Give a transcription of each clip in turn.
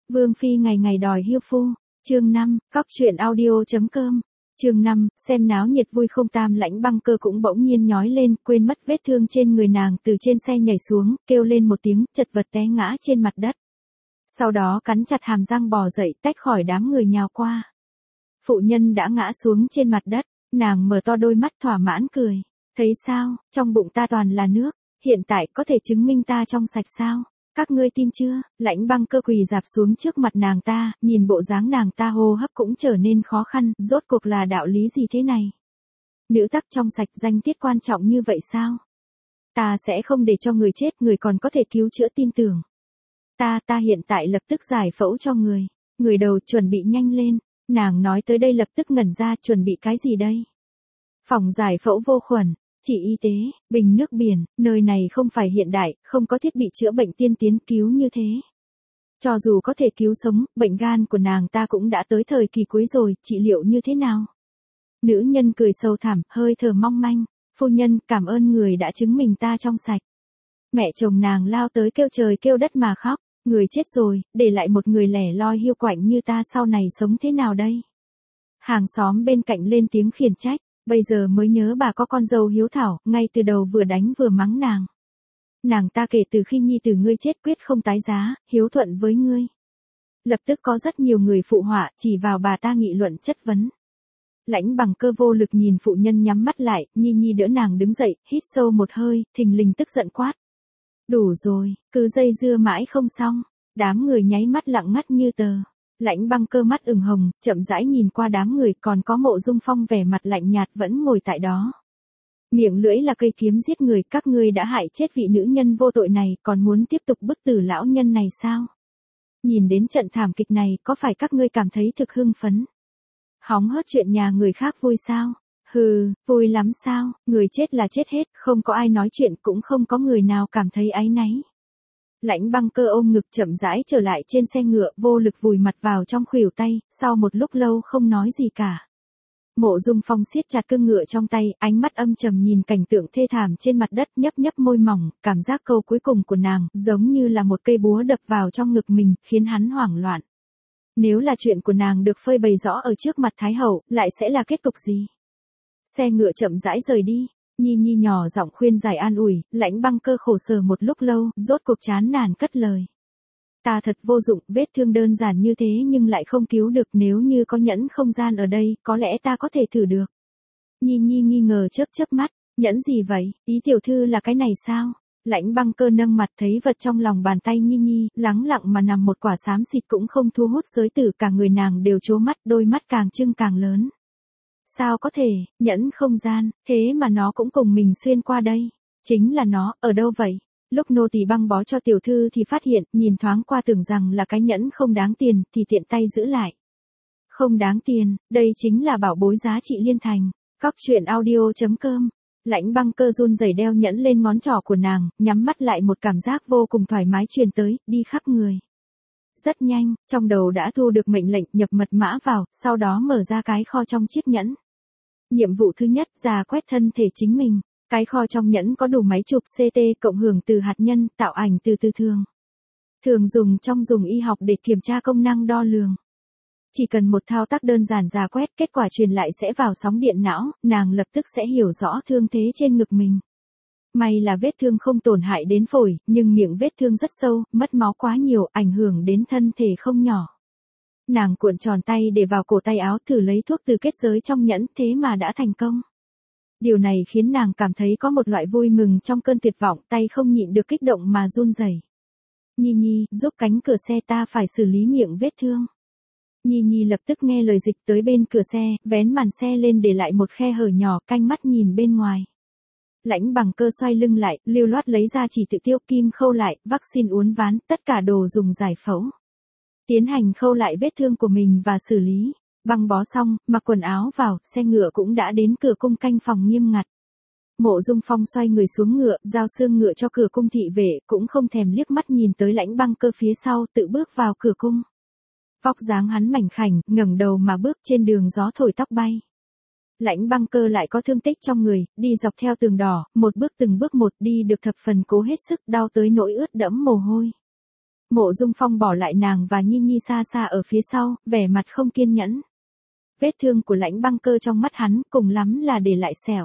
Vương phi ngày ngày đòi hiêu phu. Chương 5, cóc truyện audio.com. Chương 5, xem náo nhiệt vui không. Tam Lãnh Băng Cơ cũng bỗng nhiên nhói lên, quên mất vết thương trên người nàng, từ trên xe nhảy xuống, kêu lên một tiếng, chật vật té ngã trên mặt đất. Sau đó cắn chặt hàm răng bò dậy, tách khỏi đám người nhào qua. Phụ nhân đã ngã xuống trên mặt đất, nàng mở to đôi mắt thỏa mãn cười. Thấy sao, trong bụng ta toàn là nước, hiện tại có thể chứng minh ta trong sạch sao? Các ngươi tin chưa? Lãnh Băng Cơ quỳ dạp xuống trước mặt nàng ta, nhìn bộ dáng nàng ta hô hấp cũng trở nên khó khăn, rốt cuộc là đạo lý gì thế này? Nữ tắc trong sạch danh tiết quan trọng như vậy sao? Ta sẽ không để cho người chết, người còn có thể cứu chữa, tin tưởng. Ta hiện tại lập tức giải phẫu cho người. Người đầu chuẩn bị nhanh lên. Nàng nói tới đây lập tức ngẩn ra, chuẩn bị cái gì đây? Phòng giải phẫu vô khuẩn, chỉ y tế, bình nước biển, nơi này không phải hiện đại, không có thiết bị chữa bệnh tiên tiến cứu như thế. Cho dù có thể cứu sống, bệnh gan của nàng ta cũng đã tới thời kỳ cuối rồi, trị liệu như thế nào? Nữ nhân cười sâu thẳm, hơi thở mong manh. Phu nhân, cảm ơn người đã chứng minh ta trong sạch. Mẹ chồng nàng lao tới kêu trời kêu đất mà khóc. Người chết rồi, để lại một người lẻ loi hiu quạnh như ta, sau này sống thế nào đây? Hàng xóm bên cạnh lên tiếng khiển trách. Bây giờ mới nhớ bà có con dâu hiếu thảo, ngay từ đầu vừa đánh vừa mắng nàng. Nàng ta kể từ khi nhi tử ngươi chết quyết không tái giá, hiếu thuận với ngươi. Lập tức có rất nhiều người phụ họa, chỉ vào bà ta nghị luận chất vấn. Lãnh Bằng Cơ vô lực nhìn phụ nhân nhắm mắt lại, Nhi đỡ nàng đứng dậy, hít sâu một hơi, thình lình tức giận quát. Đủ rồi, cứ dây dưa mãi không xong. Đám người nháy mắt lặng ngắt như tờ. Lãnh Băng Cơ mắt ửng hồng, chậm rãi nhìn qua đám người, còn có Mộ Dung Phong vẻ mặt lạnh nhạt vẫn ngồi tại đó. Miệng lưỡi là cây kiếm giết người, các ngươi đã hại chết vị nữ nhân vô tội này, còn muốn tiếp tục bức tử lão nhân này sao? Nhìn đến trận thảm kịch này, có phải các ngươi cảm thấy thực hưng phấn? Hóng hớt chuyện nhà người khác vui sao? Hừ, vui lắm sao? Người chết là chết hết, không có ai nói chuyện, cũng không có người nào cảm thấy áy náy. Lãnh Băng Cơ ôm ngực chậm rãi trở lại trên xe ngựa, vô lực vùi mặt vào trong khuỷu tay, sau một lúc lâu không nói gì cả. Mộ Dung Phong siết chặt cương ngựa trong tay, ánh mắt âm trầm nhìn cảnh tượng thê thảm trên mặt đất, nhấp nhấp môi mỏng, cảm giác câu cuối cùng của nàng, giống như là một cây búa đập vào trong ngực mình, khiến hắn hoảng loạn. Nếu là chuyện của nàng được phơi bày rõ ở trước mặt Thái Hậu, lại sẽ là kết cục gì? Xe ngựa chậm rãi rời đi. Nhi nhỏ giọng khuyên giải an ủi, Lãnh Băng Cơ khổ sở một lúc lâu, rốt cuộc chán nản cất lời. Ta thật vô dụng, vết thương đơn giản như thế nhưng lại không cứu được, nếu như có nhẫn không gian ở đây, có lẽ ta có thể thử được. Nhi nghi ngờ chớp mắt, nhẫn gì vậy, ý tiểu thư là cái này sao? Lãnh Băng Cơ nâng mặt thấy vật trong lòng bàn tay Nhi, lắng lặng mà nằm một quả xám xịt cũng không thu hút giới tử, cả người nàng đều trố mắt, đôi mắt càng trưng càng lớn. Sao có thể, nhẫn không gian, thế mà nó cũng cùng mình xuyên qua đây. Chính là nó, ở đâu vậy? Lúc nô tỳ băng bó cho tiểu thư thì phát hiện, nhìn thoáng qua tưởng rằng là cái nhẫn không đáng tiền, thì tiện tay giữ lại. Không đáng tiền, đây chính là bảo bối giá trị liên thành. Cóc truyện audio.com. Lãnh Băng Cơ run rẩy đeo nhẫn lên ngón trỏ của nàng, nhắm mắt lại, một cảm giác vô cùng thoải mái truyền tới, đi khắp người. Rất nhanh, trong đầu đã thu được mệnh lệnh, nhập mật mã vào, sau đó mở ra cái kho trong chiếc nhẫn. Nhiệm vụ thứ nhất, rà quét thân thể chính mình. Cái kho trong nhẫn có đủ máy chụp CT, cộng hưởng từ hạt nhân, tạo ảnh từ từ thường. Thường dùng trong dùng y học để kiểm tra công năng đo lường. Chỉ cần một thao tác đơn giản rà quét, kết quả truyền lại sẽ vào sóng điện não, nàng lập tức sẽ hiểu rõ thương thế trên ngực mình. May là vết thương không tổn hại đến phổi, nhưng miệng vết thương rất sâu, mất máu quá nhiều, ảnh hưởng đến thân thể không nhỏ. Nàng cuộn tròn tay để vào cổ tay áo, thử lấy thuốc từ kết giới trong nhẫn, thế mà đã thành công. Điều này khiến nàng cảm thấy có một loại vui mừng trong cơn tuyệt vọng, tay không nhịn được kích động mà run rẩy. Nhi, giúp cánh cửa xe, ta phải xử lý miệng vết thương. Nhi lập tức nghe lời dịch tới bên cửa xe, vén màn xe lên để lại một khe hở nhỏ, canh mắt nhìn bên ngoài. Lãnh Bằng Cơ xoay lưng lại, lưu loát lấy ra chỉ tự tiêu, kim khâu lại, vaccine uốn ván, tất cả đồ dùng giải phẫu. Tiến hành khâu lại vết thương của mình và xử lý. Băng bó xong, mặc quần áo vào, xe ngựa cũng đã đến cửa cung canh phòng nghiêm ngặt. Mộ Dung Phong xoay người xuống ngựa, giao xương ngựa cho cửa cung thị vệ, cũng không thèm liếc mắt nhìn tới Lãnh Băng Cơ phía sau, tự bước vào cửa cung. Vóc dáng hắn mảnh khảnh, ngẩng đầu mà bước, trên đường gió thổi tóc bay. Lãnh Băng Cơ lại có thương tích trong người, đi dọc theo tường đỏ, một bước từng bước một, đi được thập phần cố hết sức, đau tới nỗi ướt đẫm mồ hôi. Mộ Dung Phong bỏ lại nàng và Nhi Nhi xa xa ở phía sau, vẻ mặt không kiên nhẫn. Vết thương của Lãnh Băng Cơ trong mắt hắn cùng lắm là để lại sẹo.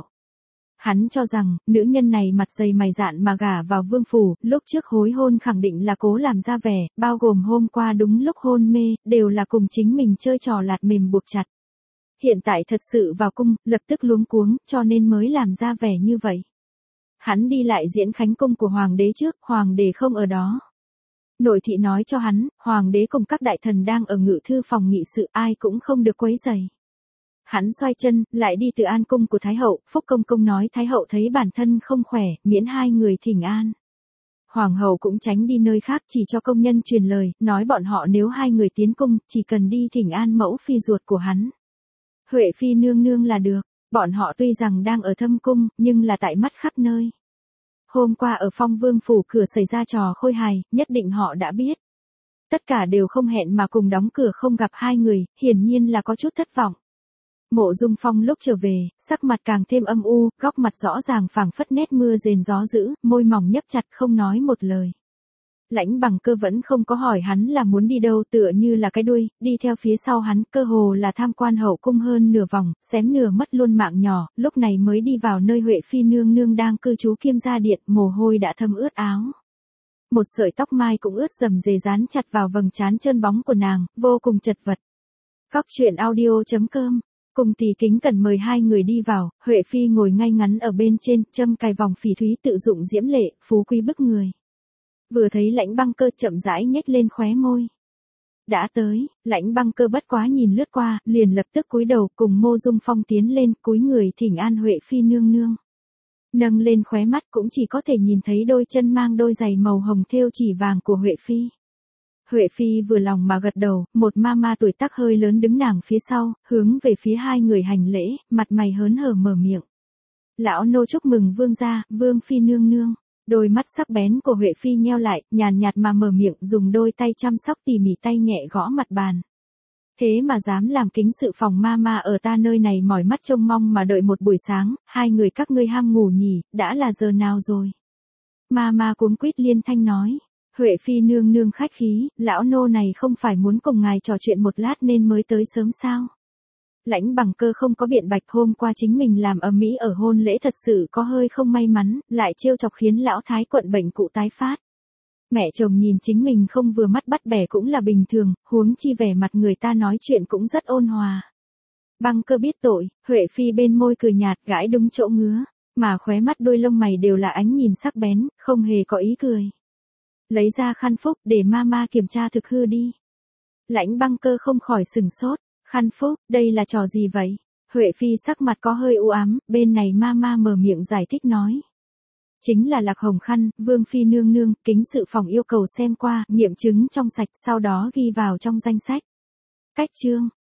Hắn cho rằng, nữ nhân này mặt dày mày dạn mà gả vào vương phủ, lúc trước hối hôn khẳng định là cố làm ra vẻ, bao gồm hôm qua đúng lúc hôn mê, đều là cùng chính mình chơi trò lạt mềm buộc chặt. Hiện tại thật sự vào cung, lập tức luống cuống, cho nên mới làm ra vẻ như vậy. Hắn đi lại diễn khánh cung của hoàng đế trước, hoàng đế không ở đó. Nội thị nói cho hắn, hoàng đế cùng các đại thần đang ở ngự thư phòng nghị sự, ai cũng không được quấy rầy. Hắn xoay chân, lại đi từ an cung của Thái hậu, Phúc Công Công nói Thái hậu thấy bản thân không khỏe, miễn hai người thỉnh an. Hoàng hậu cũng tránh đi nơi khác chỉ cho công nhân truyền lời, nói bọn họ nếu hai người tiến cung, chỉ cần đi thỉnh an mẫu phi ruột của hắn. Huệ phi nương nương là được, bọn họ tuy rằng đang ở thâm cung, nhưng là tại mắt khắp nơi. Hôm qua ở Phong Vương phủ cửa xảy ra trò khôi hài, nhất định họ đã biết. Tất cả đều không hẹn mà cùng đóng cửa không gặp hai người, hiển nhiên là có chút thất vọng. Mộ Dung Phong lúc trở về, sắc mặt càng thêm âm u, góc mặt rõ ràng phảng phất nét mưa rền gió dữ, môi mỏng nhấp chặt không nói một lời. Lãnh Bằng Cơ vẫn không có hỏi hắn là muốn đi đâu, tựa như là cái đuôi, đi theo phía sau hắn, cơ hồ là tham quan hậu cung hơn nửa vòng, xém nửa mất luôn mạng nhỏ, lúc này mới đi vào nơi Huệ phi nương nương đang cư trú Kiêm Gia Điện, mồ hôi đã thấm ướt áo. Một sợi tóc mai cũng ướt rầm rề dán chặt vào vầng trán trơn bóng của nàng, vô cùng chật vật. Cóc truyện audio.com. Cùng tỷ kính cẩn mời hai người đi vào, Huệ phi ngồi ngay ngắn ở bên trên, châm cài vòng phỉ thúy tự dụng diễm lệ, phú quý bức người. Vừa thấy Lãnh Băng Cơ chậm rãi nhếch lên khóe môi. Đã tới, Lãnh Băng Cơ bất quá nhìn lướt qua, liền lập tức cúi đầu cùng Mộ Dung Phong tiến lên, cúi người thỉnh an Huệ phi nương nương. Nâng lên khóe mắt cũng chỉ có thể nhìn thấy đôi chân mang đôi giày màu hồng thêu chỉ vàng của Huệ phi. Huệ phi vừa lòng mà gật đầu, một mama tuổi tác hơi lớn đứng nàng phía sau, hướng về phía hai người hành lễ, mặt mày hớn hở mở miệng. Lão nô chúc mừng vương gia, vương phi nương nương. Đôi mắt sắc bén của Huệ phi nheo lại, nhàn nhạt mà mở miệng, dùng đôi tay chăm sóc tỉ mỉ tay nhẹ gõ mặt bàn. Thế mà dám làm kính sự phòng mama ở ta nơi này mỏi mắt trông mong mà đợi một buổi sáng, hai người các ngươi ham ngủ nhỉ, đã là giờ nào rồi? Mama cuống quýt liên thanh nói. Huệ phi nương nương khách khí, lão nô này không phải muốn cùng ngài trò chuyện một lát nên mới tới sớm sao? Lãnh Bằng Cơ không có biện bạch, hôm qua chính mình làm ầm ĩ ở hôn lễ thật sự có hơi không may mắn, lại trêu chọc khiến lão thái quận bệnh cụ tái phát. Mẹ chồng nhìn chính mình không vừa mắt bắt bẻ cũng là bình thường, huống chi vẻ mặt người ta nói chuyện cũng rất ôn hòa. Băng Cơ biết tội, Huệ phi bên môi cười nhạt gãi đúng chỗ ngứa, mà khóe mắt đôi lông mày đều là ánh nhìn sắc bén, không hề có ý cười. Lấy ra khăn phúc để mama kiểm tra thực hư đi. Lãnh Băng Cơ không khỏi sừng sốt, khăn phúc, đây là trò gì vậy? Huệ phi sắc mặt có hơi u ám, bên này mama mở miệng giải thích nói. Chính là lạc hồng khăn, vương phi nương nương, kính sự phòng yêu cầu xem qua, nghiệm chứng trong sạch, sau đó ghi vào trong danh sách. Cách chương,